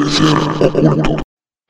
ser oculto.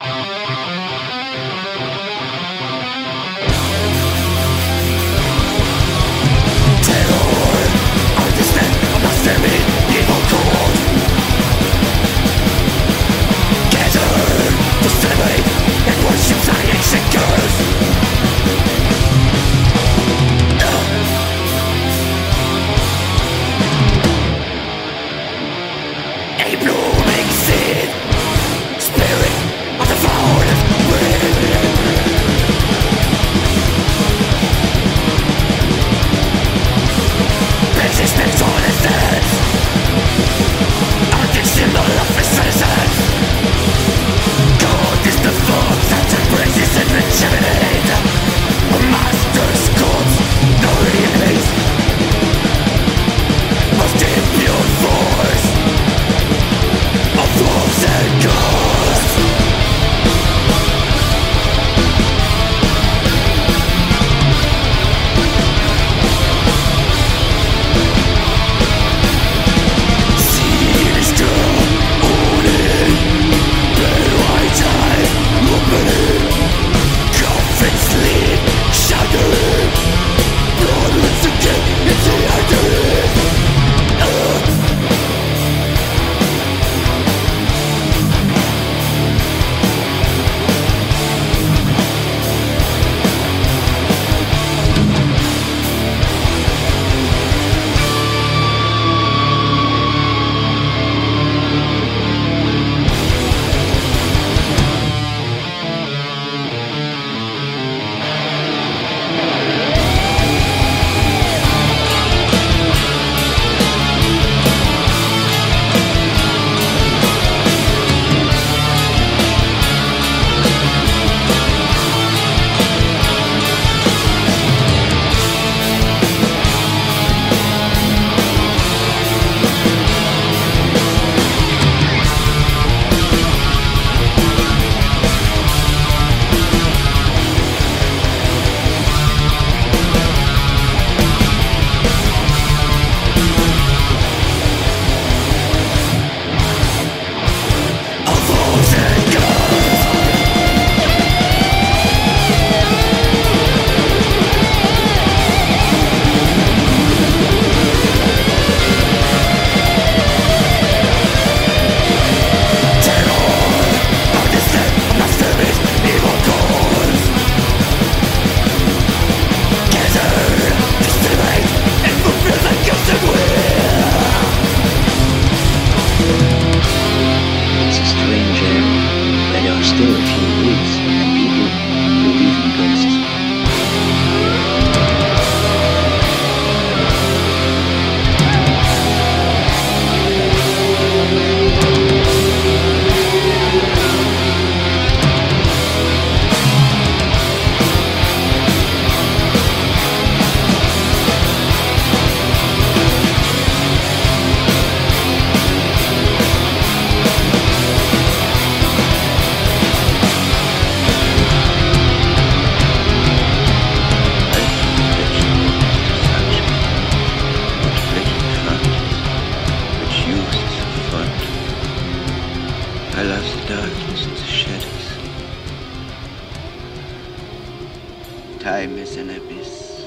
Time is an abyss,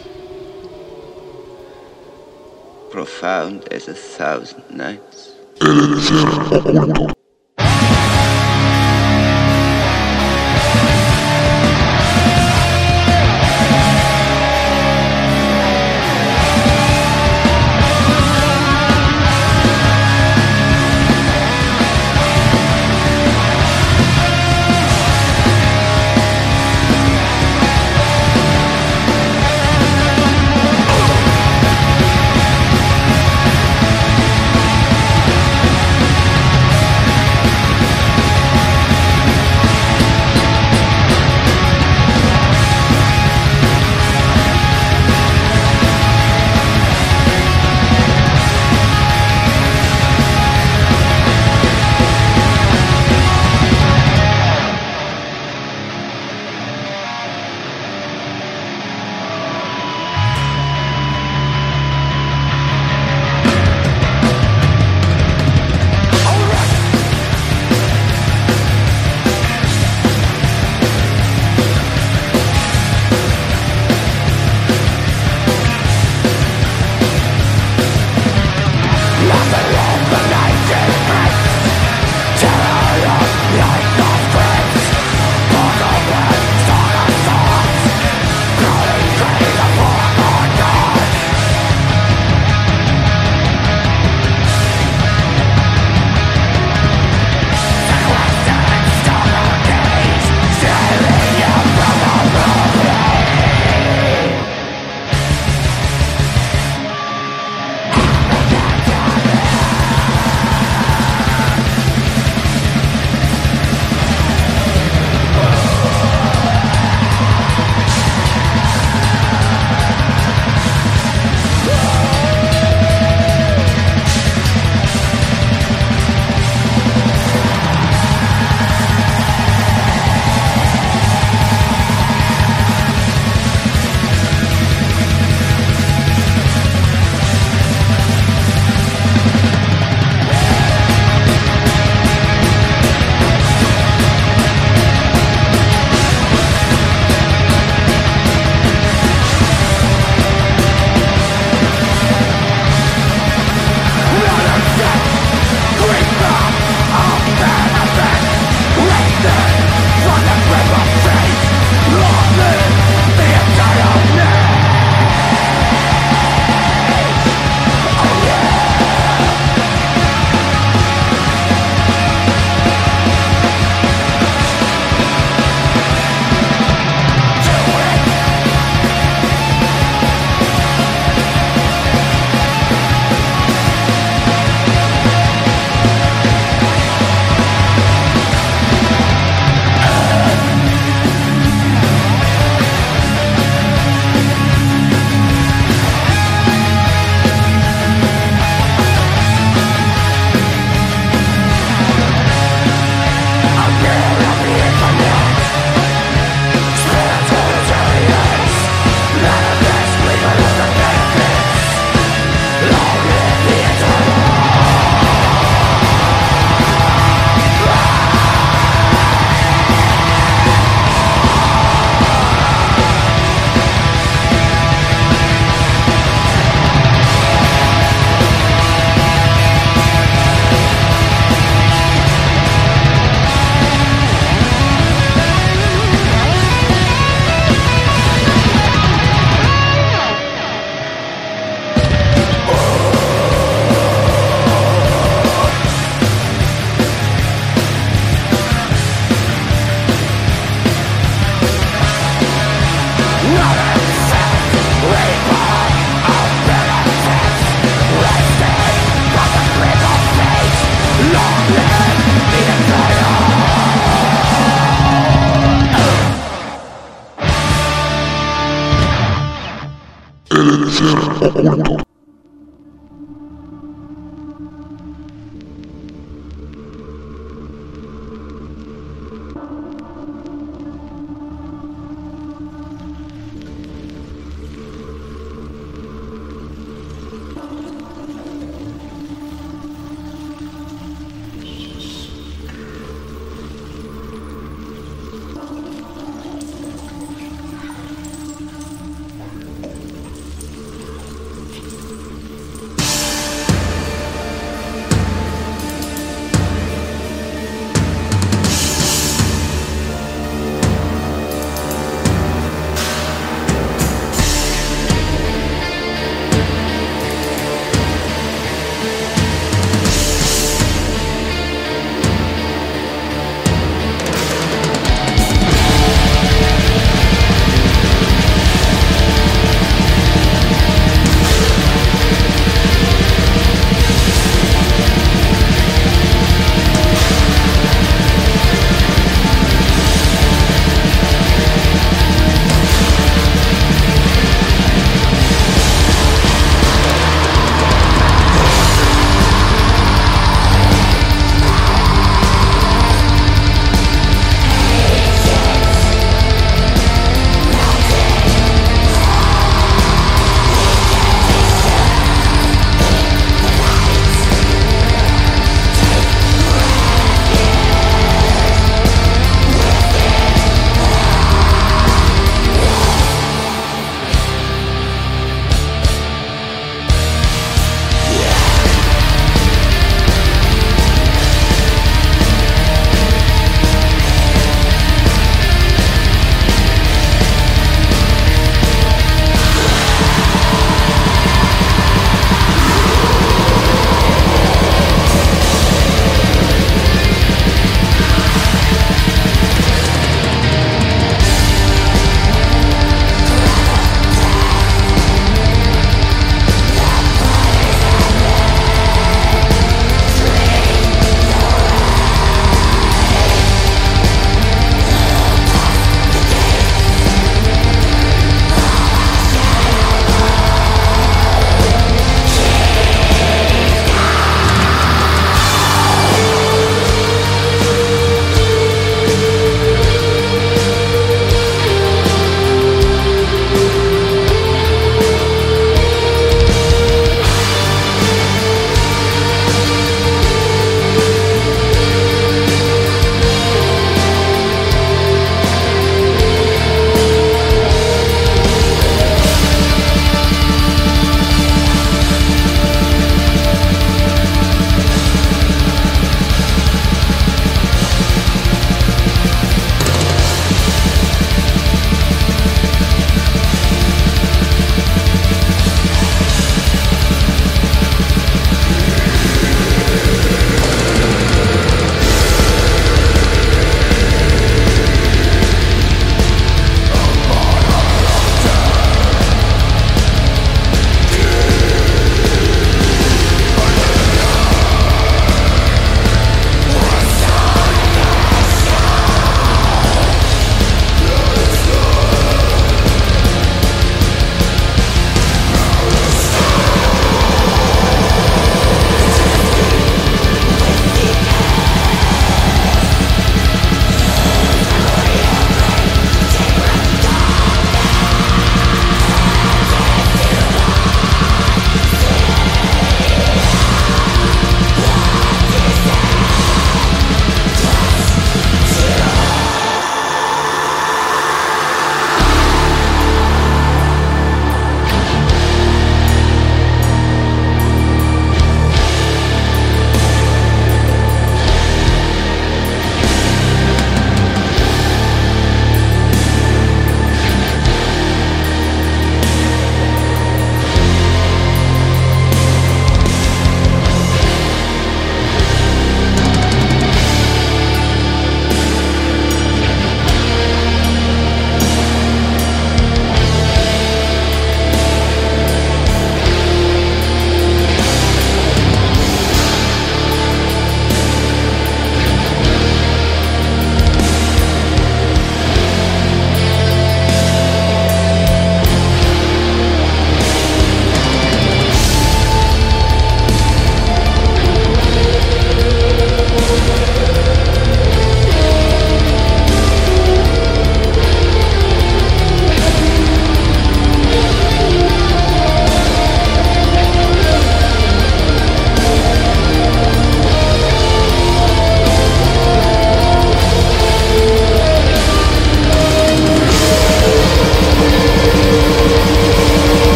profound as 1,000 nights. El ser oculto.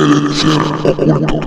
El ser oculto.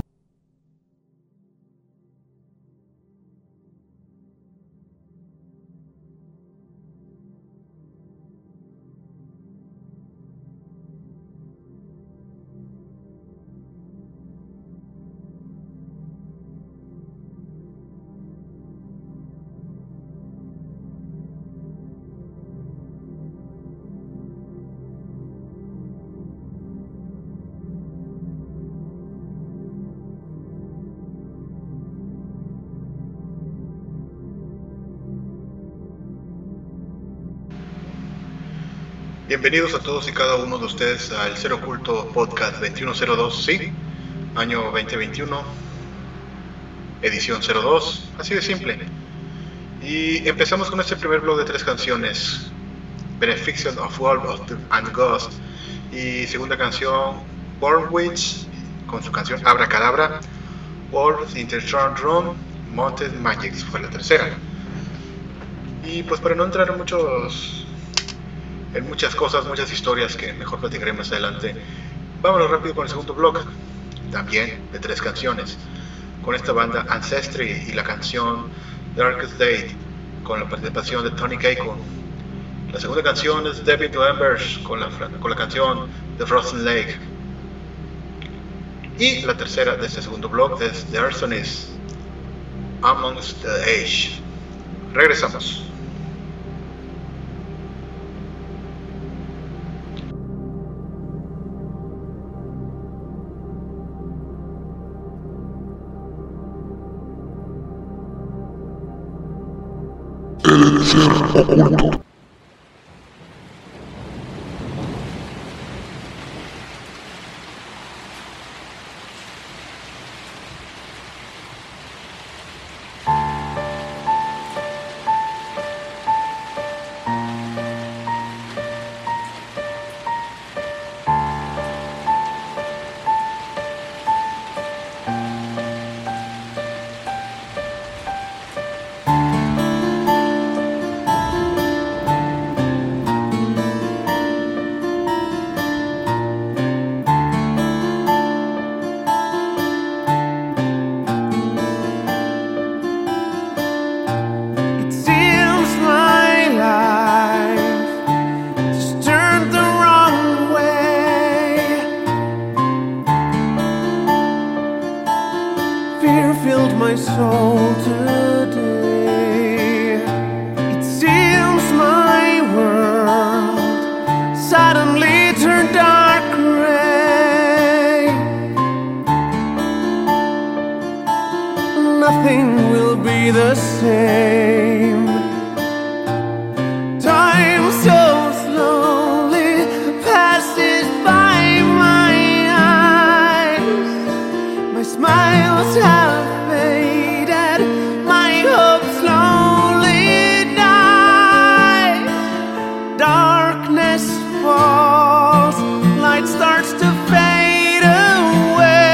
Bienvenidos a todos y cada uno de ustedes al Ser Oculto Podcast 2102, sí, año 2021, edición 02, así de simple. Y empezamos con este primer blog de 3 canciones, Benefiction of World and Ghost, y segunda canción, Born Witch, con su canción Abracadabra, World in the Throne Room, Mounted Magics fue la tercera. Y pues para no entrar en muchas cosas, muchas historias que mejor platicaré más adelante, vámonos rápido con el segundo blog, también de 3 canciones, con esta banda Ancestry y la canción Darkest Day, con la participación de Tony Keiko. La segunda canción es Deep into Embers, con la canción The Frozen Lake. Y la tercera de este segundo blog es The Arsonist, Amongst the Age. Regresamos. El ser oculto. My soul today. It seems my world suddenly turned dark gray. Nothing will be the same. Time so slowly passes by my eyes. My smiles have my hope slowly dies. Darkness falls, light starts to fade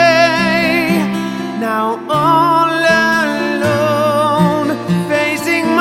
away. Now all alone, facing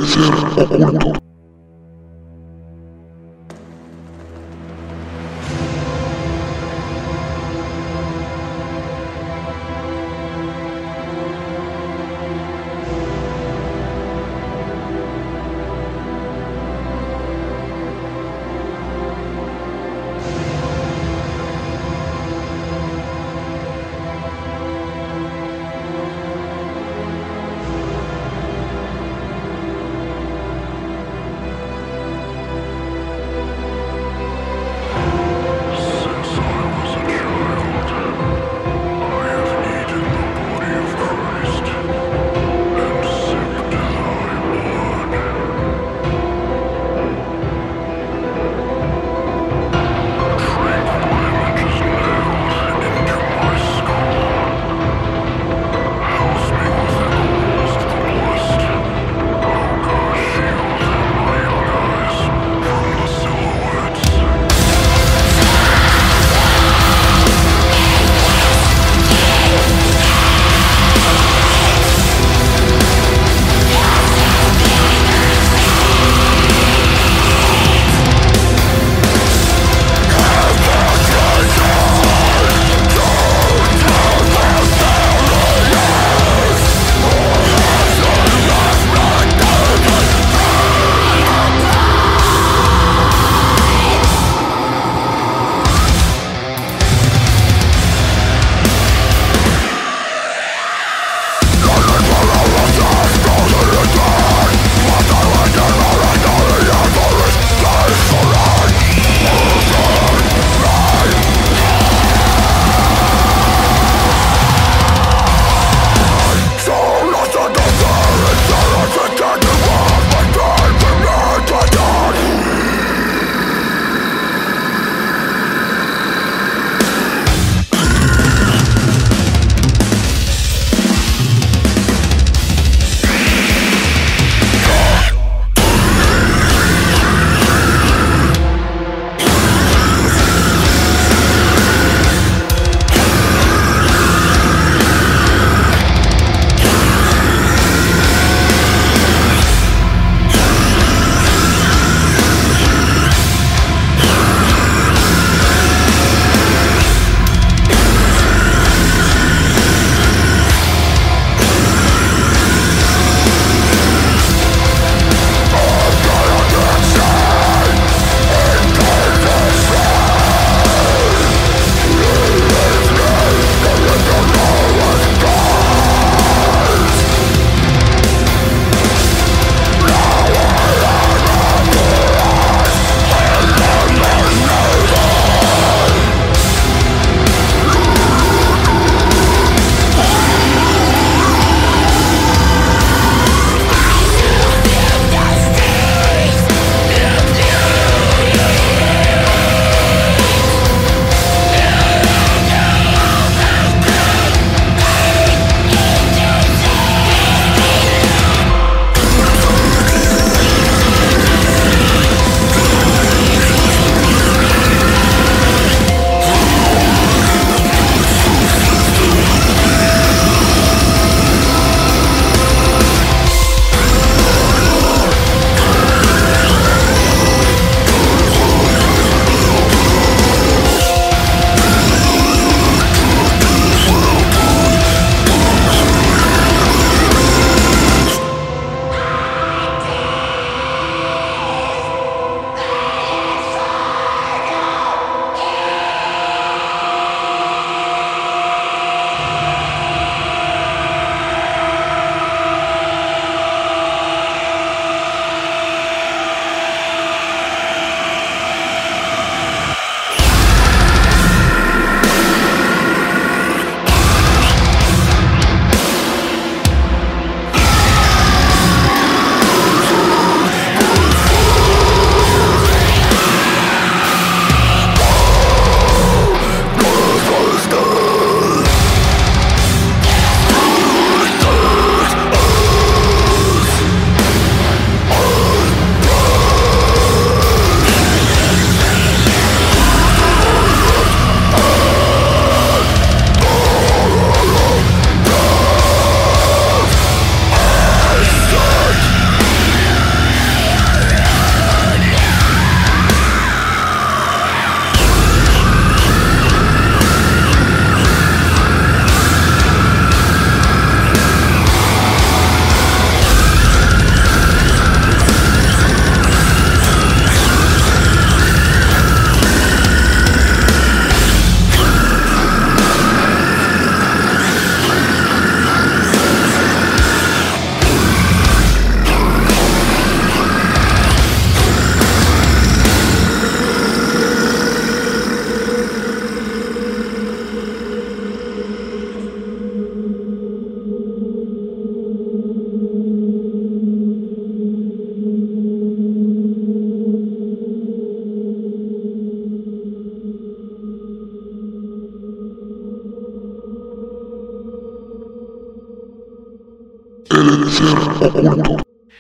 El ser oculto. oculto.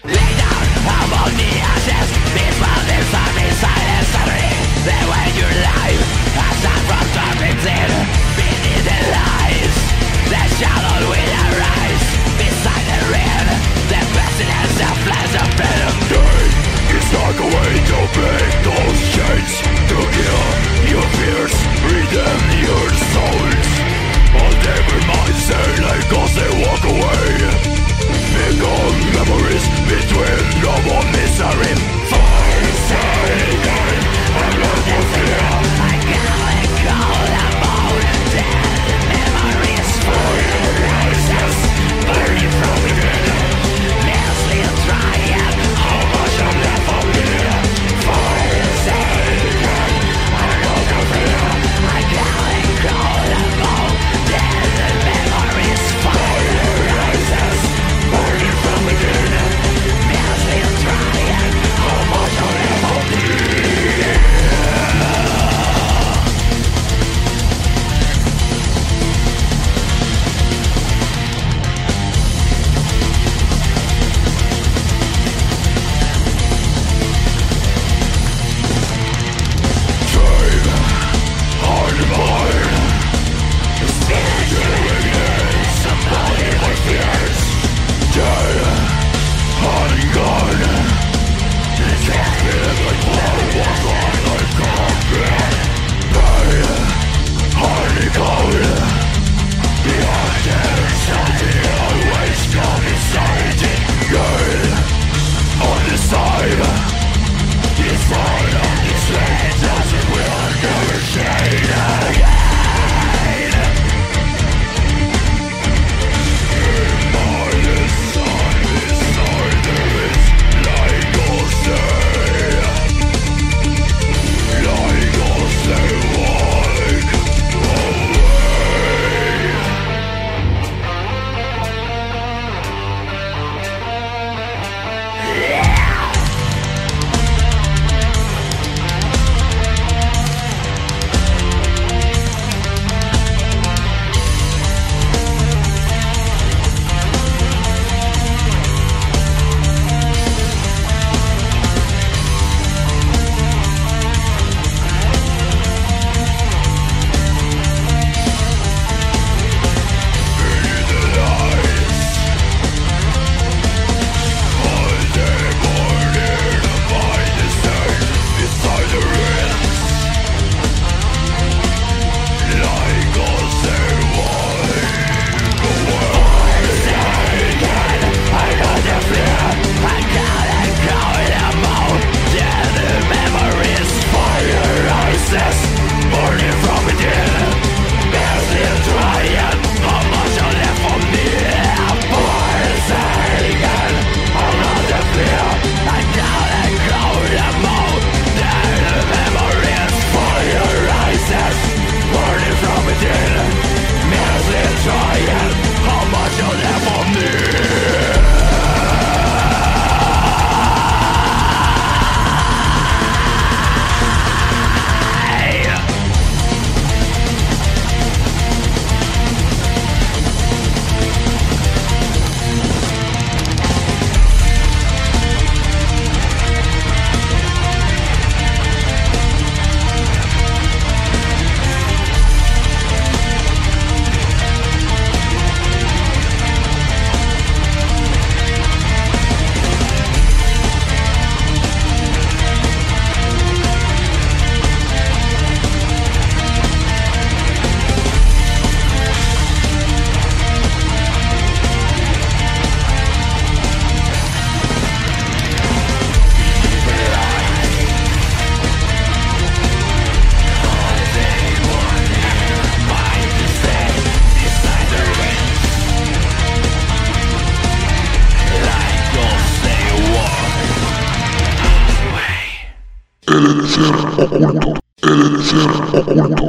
El ser oculto. El ser oculto.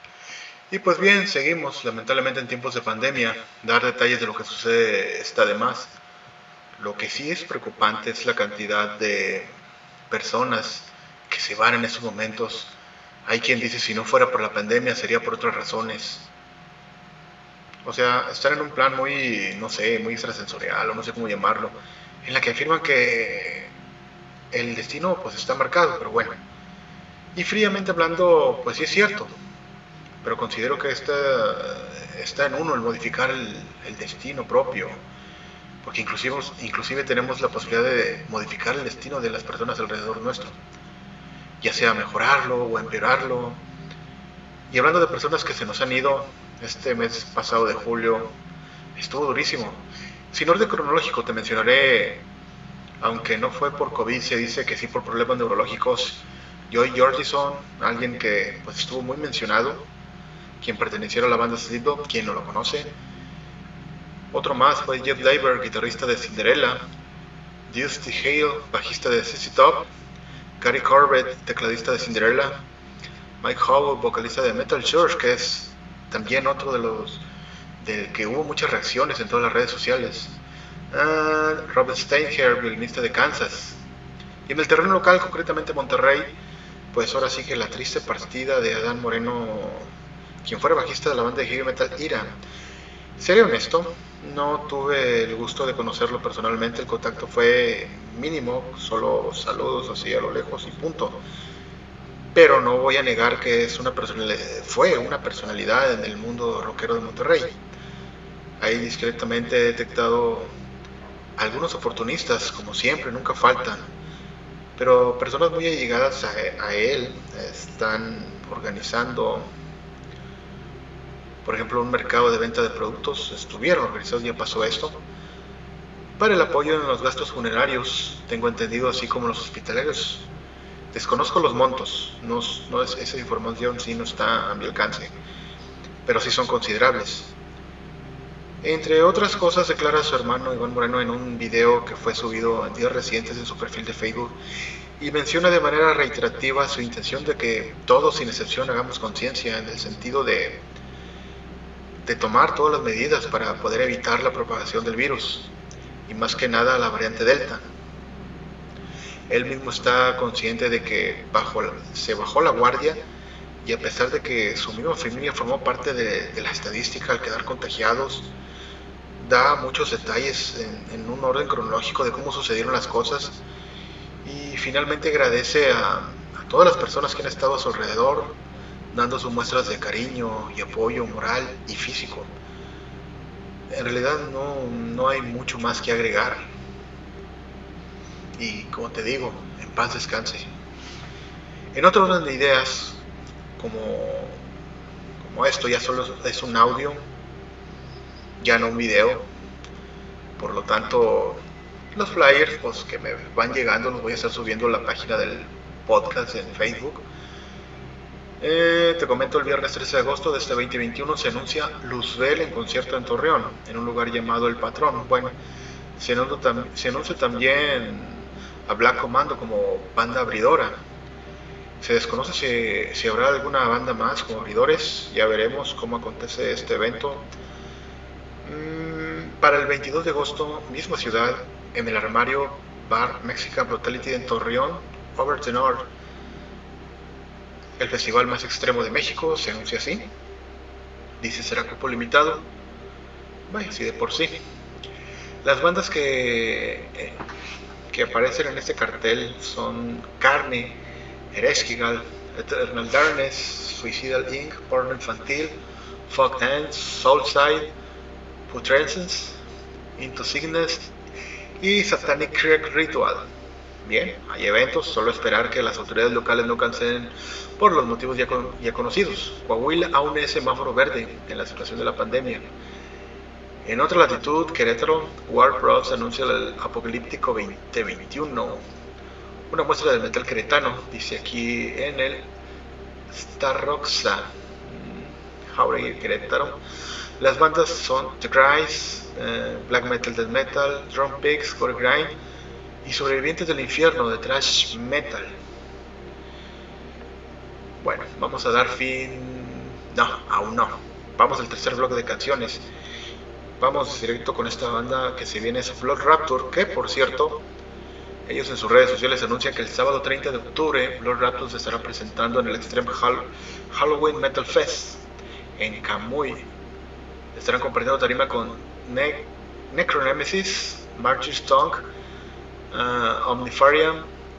Y pues bien, seguimos lamentablemente en tiempos de pandemia. Dar detalles de lo que sucede está de más. Lo que sí es preocupante es la cantidad de personas que se van en estos momentos. Hay quien dice si no fuera por la pandemia sería por otras razones. O sea, están en un plan muy, no sé, muy extrasensorial o no sé cómo llamarlo, en la que afirman que el destino pues está marcado, pero bueno. Y fríamente hablando, pues sí es cierto, pero considero que está en uno el modificar el destino propio, porque inclusive tenemos la posibilidad de modificar el destino de las personas alrededor nuestro, ya sea mejorarlo o empeorarlo. Y hablando de personas que se nos han ido, este mes pasado de julio estuvo durísimo. Sin orden cronológico te mencionaré, aunque no fue por COVID, se dice que sí por problemas neurológicos, Joy Jordison, alguien que pues estuvo muy mencionado, quien perteneciera a la banda Slipknot, quien no lo conoce. Otro más fue Jeff Lorber, guitarrista de Cinderella, Dusty Hale, bajista de ZZ Top, Gary Corbett, tecladista de Cinderella, Mike Howell, vocalista de Metal Church, que es también otro de los del que hubo muchas reacciones en todas las redes sociales, Robert Steinhardt, violinista de Kansas. Y en el terreno local, concretamente Monterrey, pues ahora sí que la triste partida de Adán Moreno, quien fuera bajista de la banda de heavy metal Ira. Seré honesto, no tuve el gusto de conocerlo personalmente, el contacto fue mínimo, solo saludos así a lo lejos y punto. Pero no voy a negar que fue una personalidad en el mundo rockero de Monterrey. Ahí discretamente he detectado algunos oportunistas, como siempre, nunca faltan. Pero personas muy allegadas a él están organizando, por ejemplo, un mercado de venta de productos. Estuvieron organizados, ya pasó esto, para el apoyo en los gastos funerarios, tengo entendido, así como los hospitalarios. Desconozco los montos, esa información sí no está a mi alcance, pero sí son considerables. Entre otras cosas, declara su hermano Iván Moreno en un video que fue subido en días recientes en su perfil de Facebook, y menciona de manera reiterativa su intención de que todos, sin excepción, hagamos conciencia en el sentido de tomar todas las medidas para poder evitar la propagación del virus, y más que nada la variante Delta. Él mismo está consciente de que se bajó la guardia, y a pesar de que su misma familia formó parte de la estadística al quedar contagiados, da muchos detalles en un orden cronológico de cómo sucedieron las cosas, y finalmente agradece a todas las personas que han estado a su alrededor, dando sus muestras de cariño y apoyo moral y físico. En realidad no hay mucho más que agregar. Y como te digo, en paz descanse. En otro orden de ideas, como esto ya solo es un audio, ya no un video, por lo tanto los flyers pues, que me van llegando los voy a estar subiendo a la página del podcast en Facebook. Te comento, el viernes 13 de agosto de este 2021 se anuncia Luzbel en concierto en Torreón, en un lugar llamado El Patrón. Bueno, se anuncia también a Black Commando como banda abridora. Se desconoce si habrá alguna banda más como abridores, ya veremos cómo acontece este evento. Para el 22 de agosto, misma ciudad, en el Armario Bar Mexican Brutality en Torreón, Over the North, el festival más extremo de México, se anuncia así. Dice será cupo limitado. Vaya, si de por sí. Las bandas que aparecen en este cartel son Carne, Ereshkigal, Eternal Darkness, Suicidal Inc., Porno Infantil, Fog Ends, Soulside, Putrescence, Into Sickness y Satanic Creek Ritual. Bien, hay eventos, solo esperar que las autoridades locales no cancelen por los motivos ya conocidos. Coahuila aún es semáforo verde en la situación de la pandemia. En otra latitud, Querétaro, Warprods anuncia el Apocalíptico 2021, una muestra del metal queretano, dice aquí en el Starroxa, Jauregui, Querétaro. Las bandas son The Cries, Black Metal, Death Metal, Drum Pigs, Core Grind y Sobrevivientes del Infierno de Thrash Metal. Bueno, vamos a dar fin... No, aún no. Vamos al tercer bloque de canciones. Vamos directo con esta banda que se viene, es Blood Rapture, que por cierto, ellos en sus redes sociales anuncian que el sábado 30 de octubre Blood Rapture se estará presentando en el Extreme Halloween Metal Fest en Camuy. Estarán compartiendo tarima con Necronemesis, Margis Tongue, Omnifarium,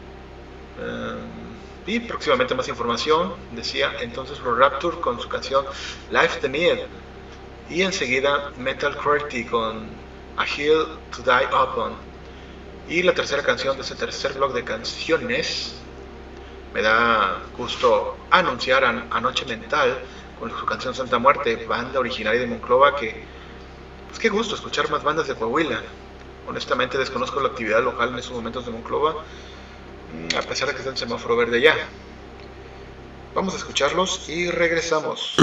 y próximamente más información, decía entonces Rapture con su canción Life the Need, y enseguida Metal Cruelty con A Hill to Die Upon. Y la tercera canción de ese tercer blog de canciones, me da gusto anunciar a Noche Mental con su canción Santa Muerte, banda originaria de Monclova, que pues qué gusto escuchar más bandas de Coahuila. Honestamente desconozco la actividad local en estos momentos de Monclova, a pesar de que está en semáforo verde allá. Vamos a escucharlos y regresamos.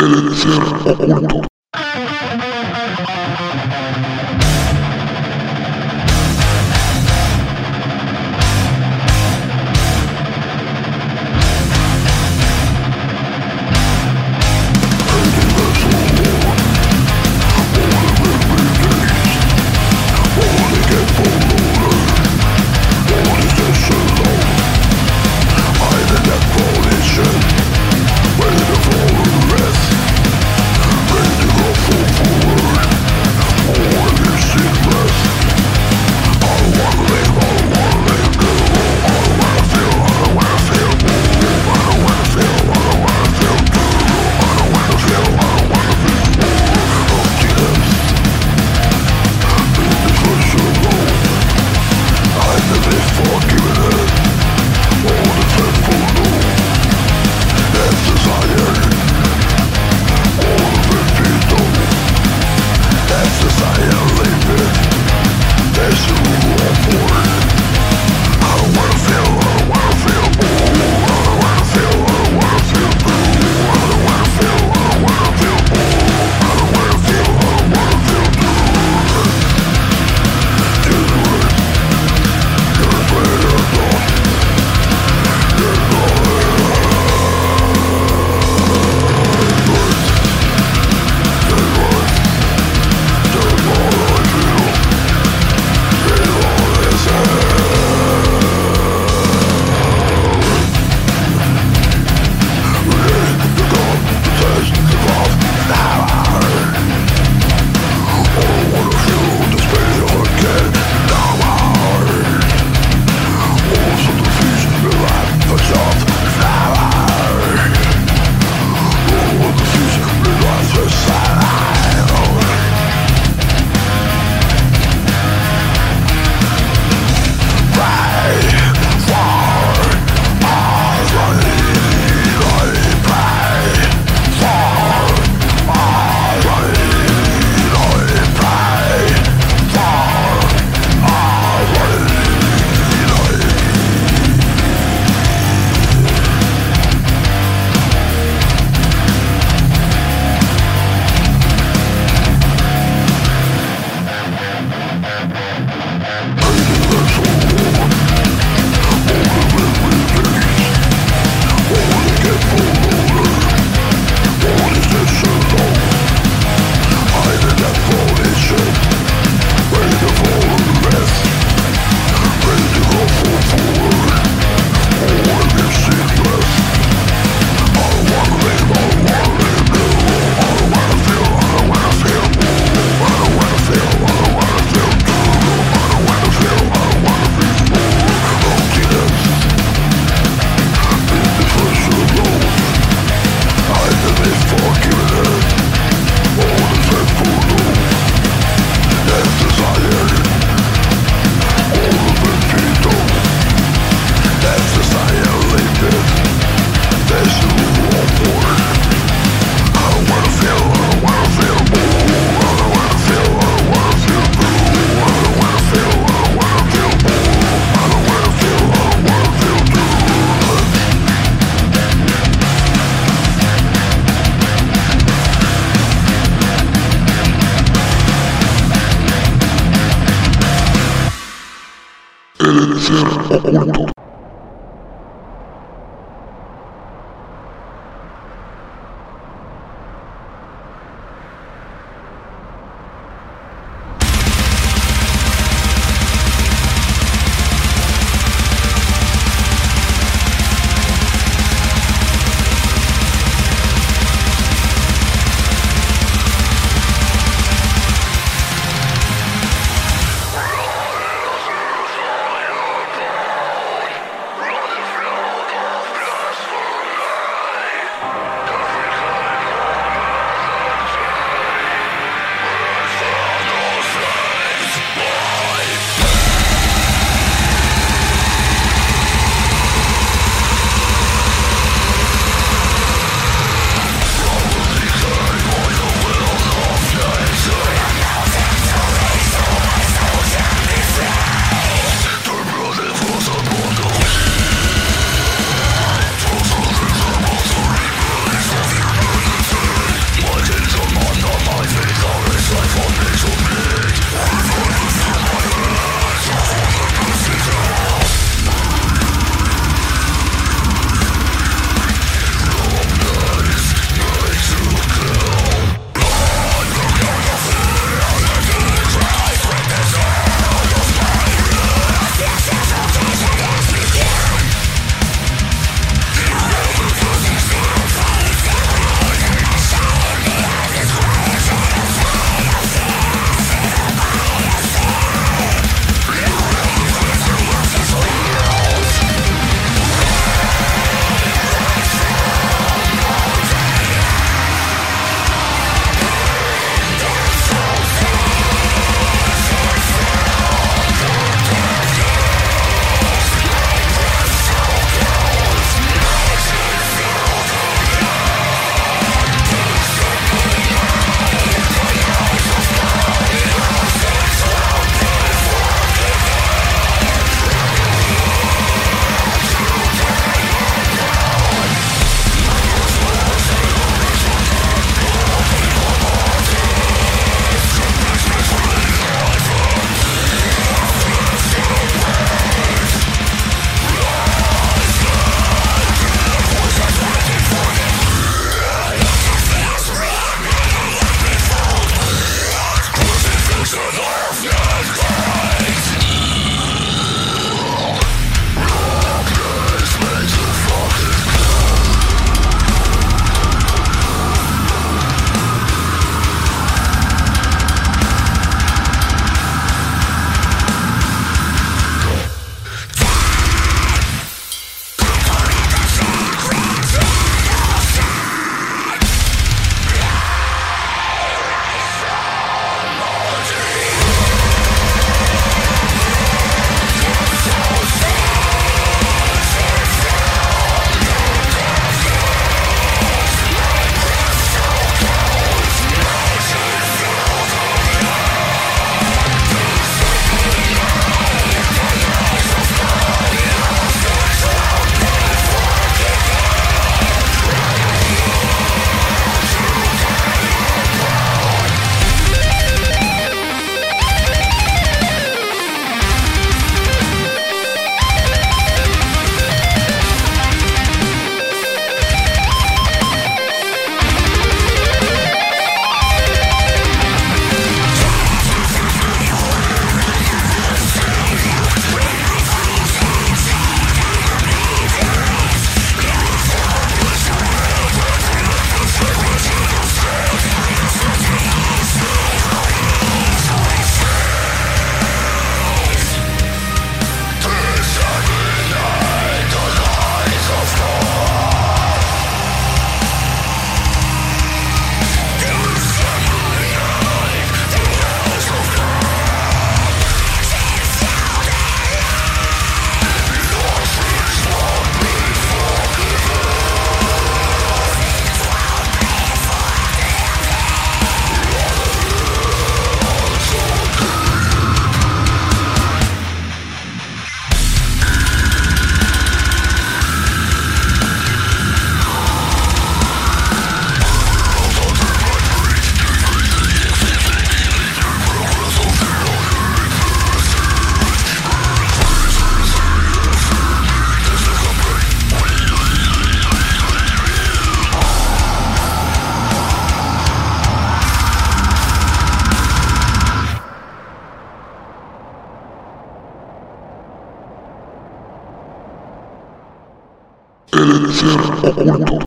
ser oculto.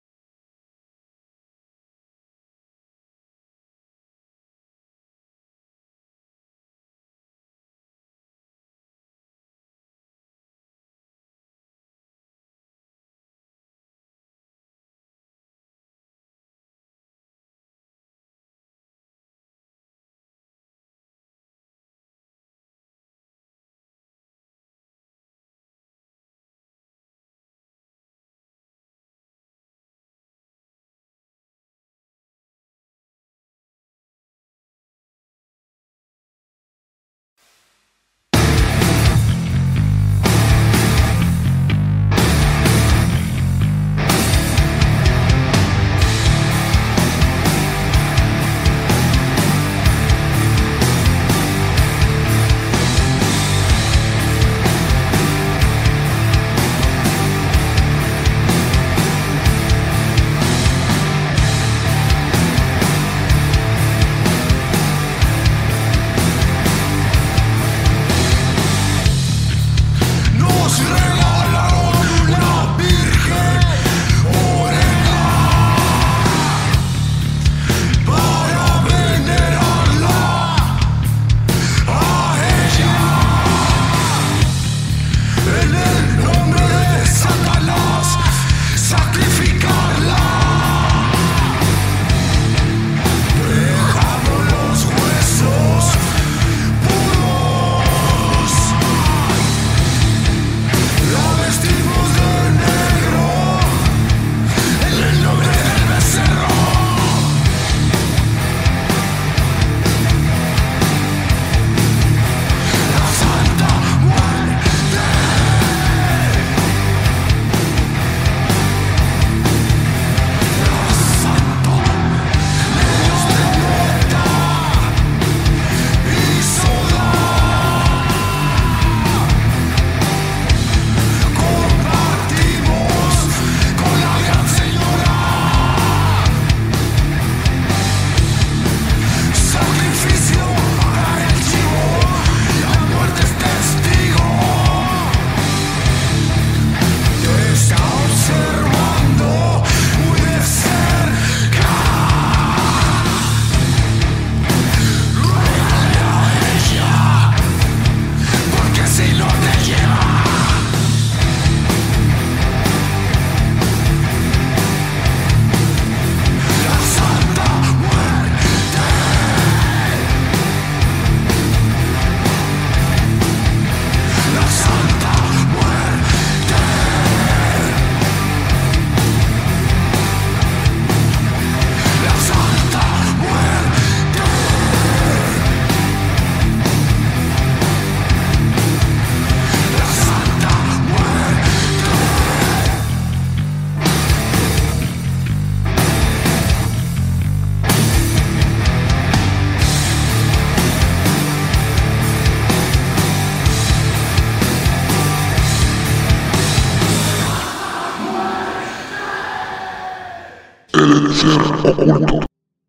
El ser oculto.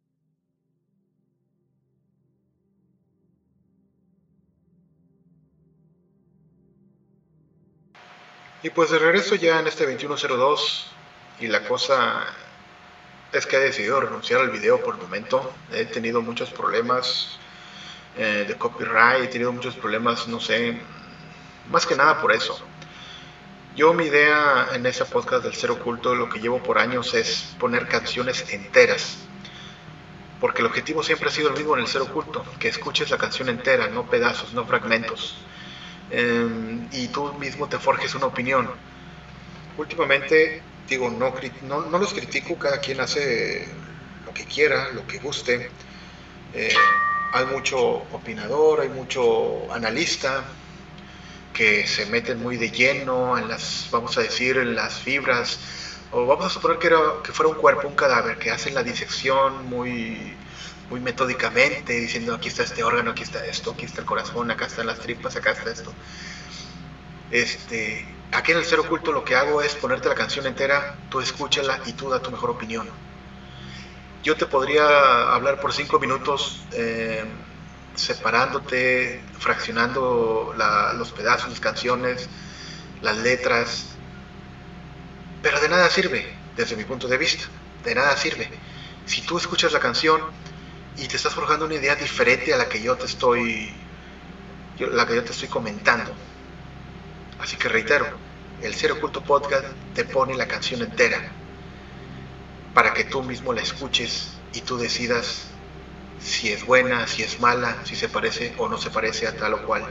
Y pues de regreso ya en este 2102, y la cosa es que he decidido renunciar al video por el momento. He tenido muchos problemas de copyright, he tenido muchos problemas, no sé, más que nada por eso. Mi idea en ese podcast del Ser Oculto, lo que llevo por años es poner canciones enteras, porque el objetivo siempre ha sido el mismo en el Ser Oculto, que escuches la canción entera, no pedazos, no fragmentos, y tú mismo te forjes una opinión. Últimamente, digo, no los critico, cada quien hace lo que quiera, lo que guste. Hay mucho opinador, hay mucho analista que se meten muy de lleno en las, vamos a decir, en las fibras, o vamos a suponer que fuera un cuerpo, un cadáver, que hacen la disección muy metódicamente, diciendo aquí está este órgano, aquí está esto, aquí está el corazón, acá están las tripas, acá está esto. Aquí en el Ser Oculto lo que hago es ponerte la canción entera, tú escúchala y tú da tu mejor opinión. Yo te podría hablar por 5 minutos separándote, fraccionando los pedazos, las canciones, las letras, Pero de nada sirve, desde mi punto de vista, de nada sirve. Si tú escuchas la canción y te estás forjando una idea diferente a la que yo te estoy comentando. Así que reitero, el Ser Oculto Podcast te pone la canción entera para que tú mismo la escuches y tú decidas si es buena, si es mala, si se parece o no se parece a tal o cual.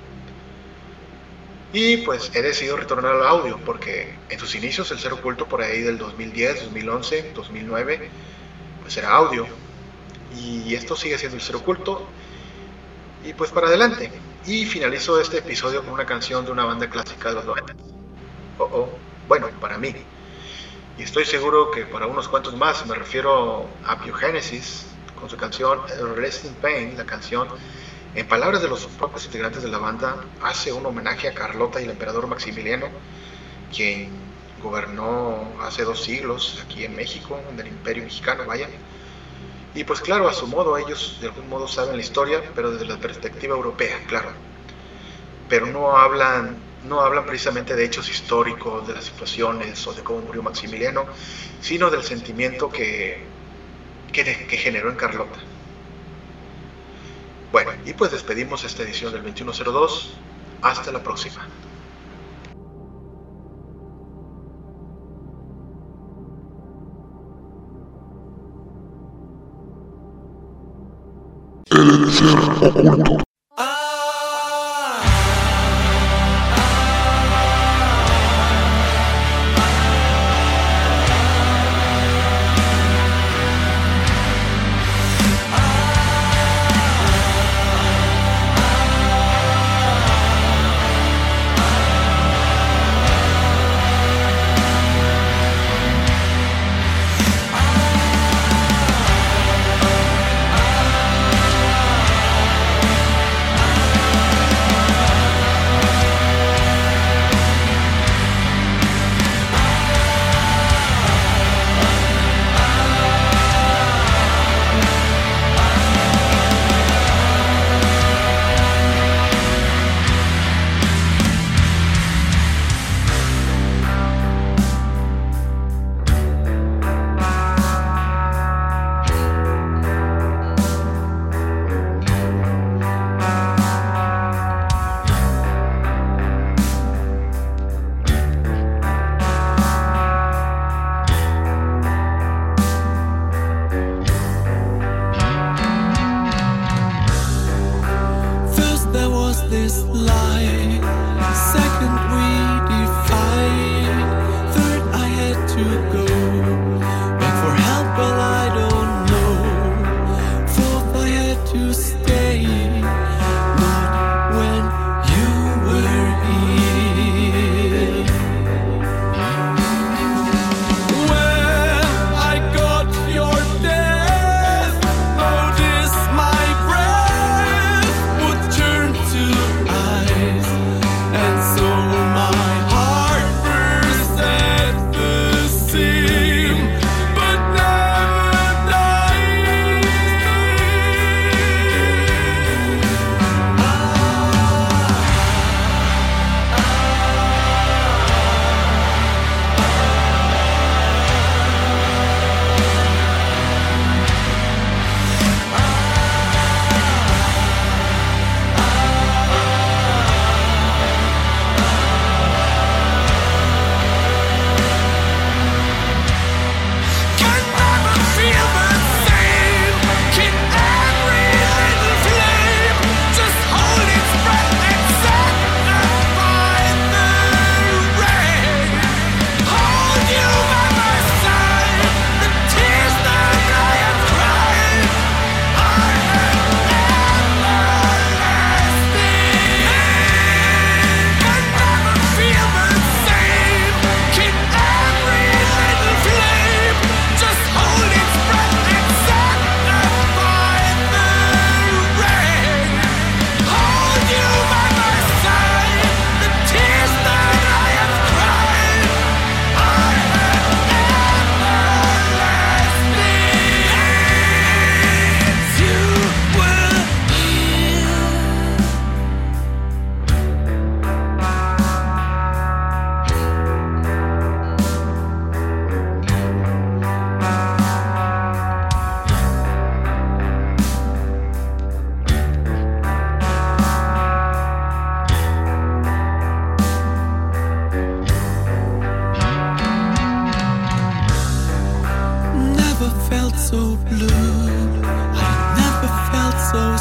Y pues he decidido retornar al audio porque en sus inicios el Ser Oculto, por ahí del 2010, 2011, 2009, pues era audio. Y esto sigue siendo el Ser Oculto. Y pues para adelante. Y finalizo este episodio con una canción de una banda clásica de los 90. Bueno, para mí. Y estoy seguro que para unos cuantos más. Me refiero a Biogenesis con su canción Rest in Pain. La canción, en palabras de los propios integrantes de la banda, hace un homenaje a Carlota y el emperador Maximiliano, quien gobernó hace 2 siglos aquí en México, en el Imperio Mexicano, vaya. Y pues claro, a su modo, ellos de algún modo saben la historia, pero desde la perspectiva europea, claro. Pero no hablan precisamente de hechos históricos, de las situaciones o de cómo murió Maximiliano, sino del sentimiento que generó en Carlota. Bueno, y pues despedimos esta edición del 2102. Hasta la próxima. El Ser Oculto. This lie, second we defied, third I had to go, beg for help but I don't know, fourth I had to stay, not when you were here. When I got your death, notice my breath would turn to eyes, and so my heart burst at the seam, but never died.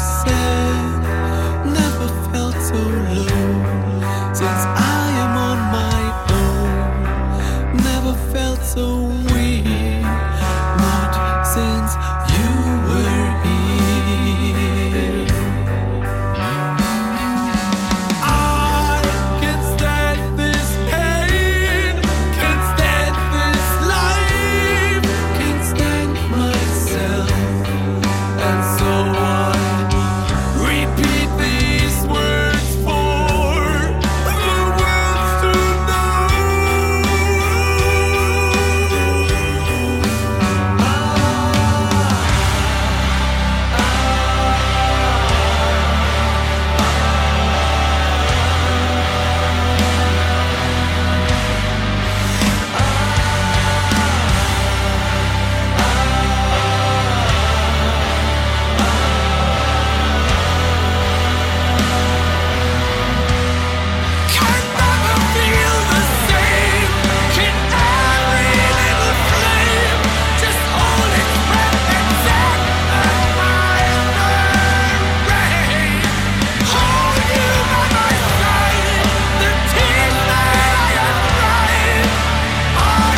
said, never felt so low. Since I am on my own, never felt so weak. Not since you were here. I can't stand this pain, can't stand this life, can't stand myself. And so I repeat these words for the world to know. Can never feel the same. Can every little flame just hold its breath and set the rain. Hold you by my side. The tears that I have cried are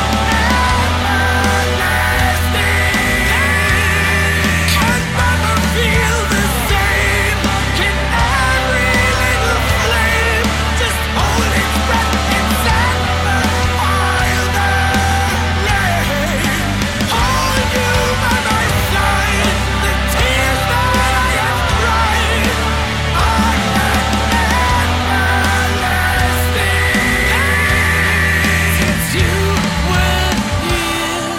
everlasting. Can never feel the same. Can every little flame just hold its breath and set the rain. Hold you by my side. The tears that I have cried are everlasting. Since you were here.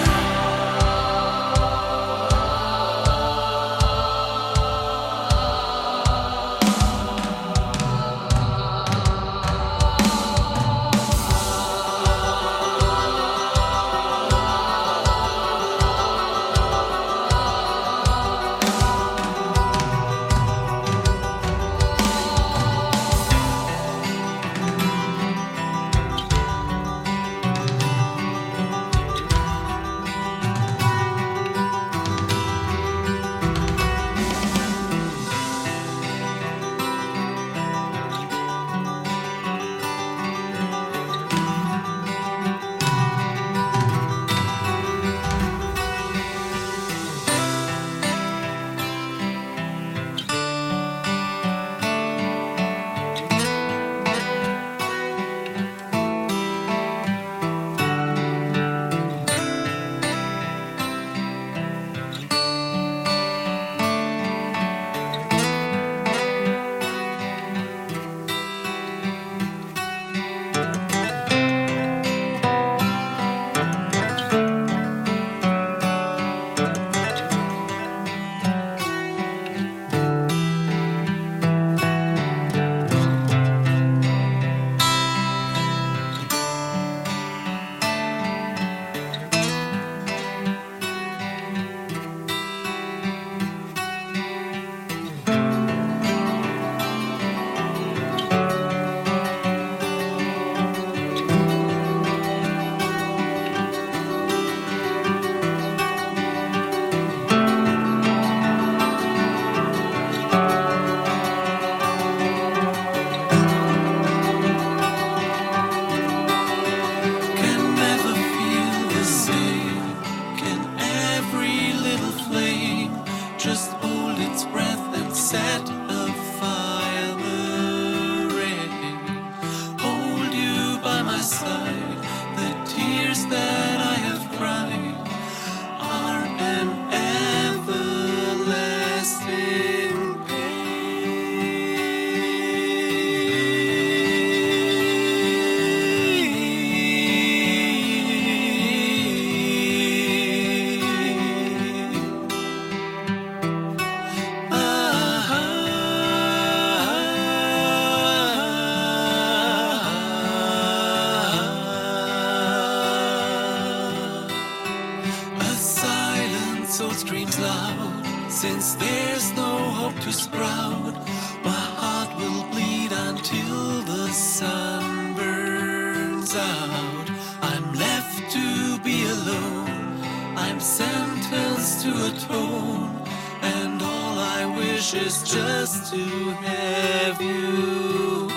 Can never feel the same. Can every little flame just hold its breath and set afire the rain. Hold you by my side. The tears that I have cried are an everlasting A silence so screams loud. Since there's no hope to sprout, my heart will bleed until the sun burns out. I'm left to be alone. I'm sentenced to atone, and all I wish wishes just to have you.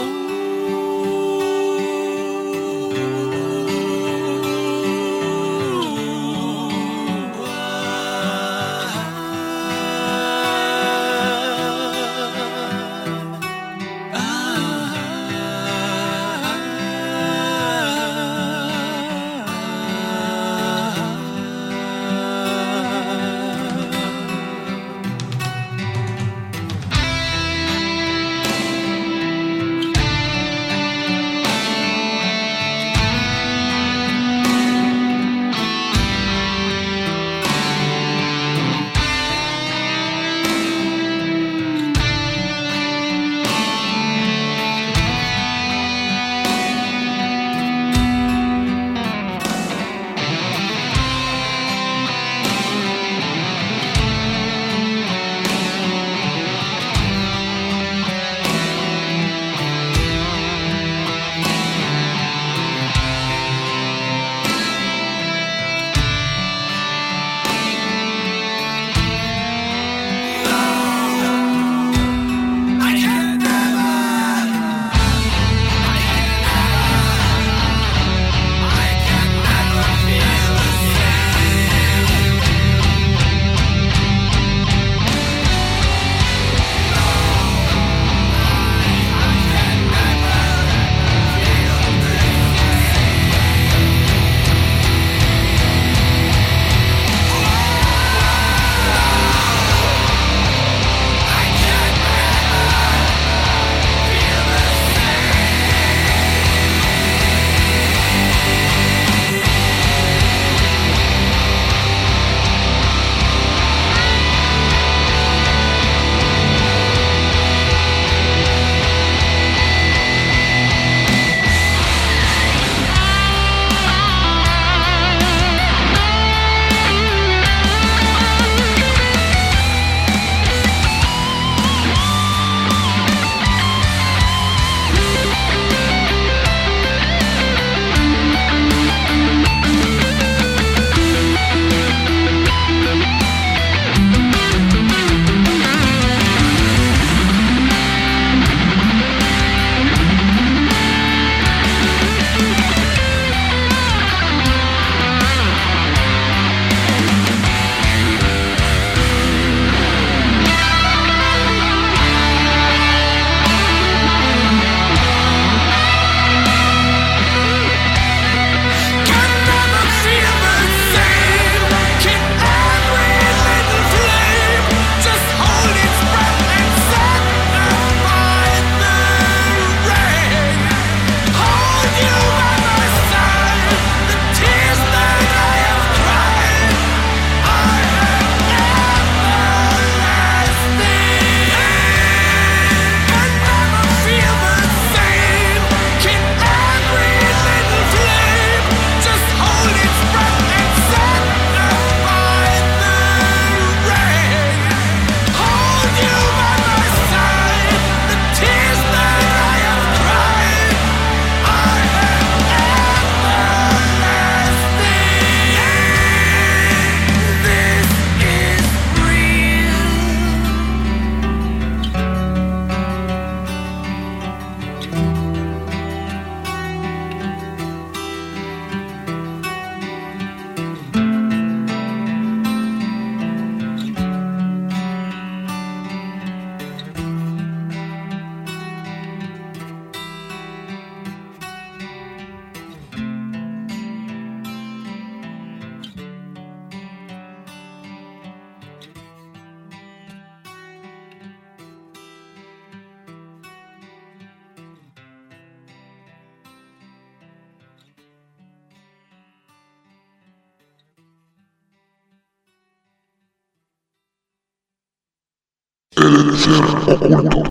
El ser oculto.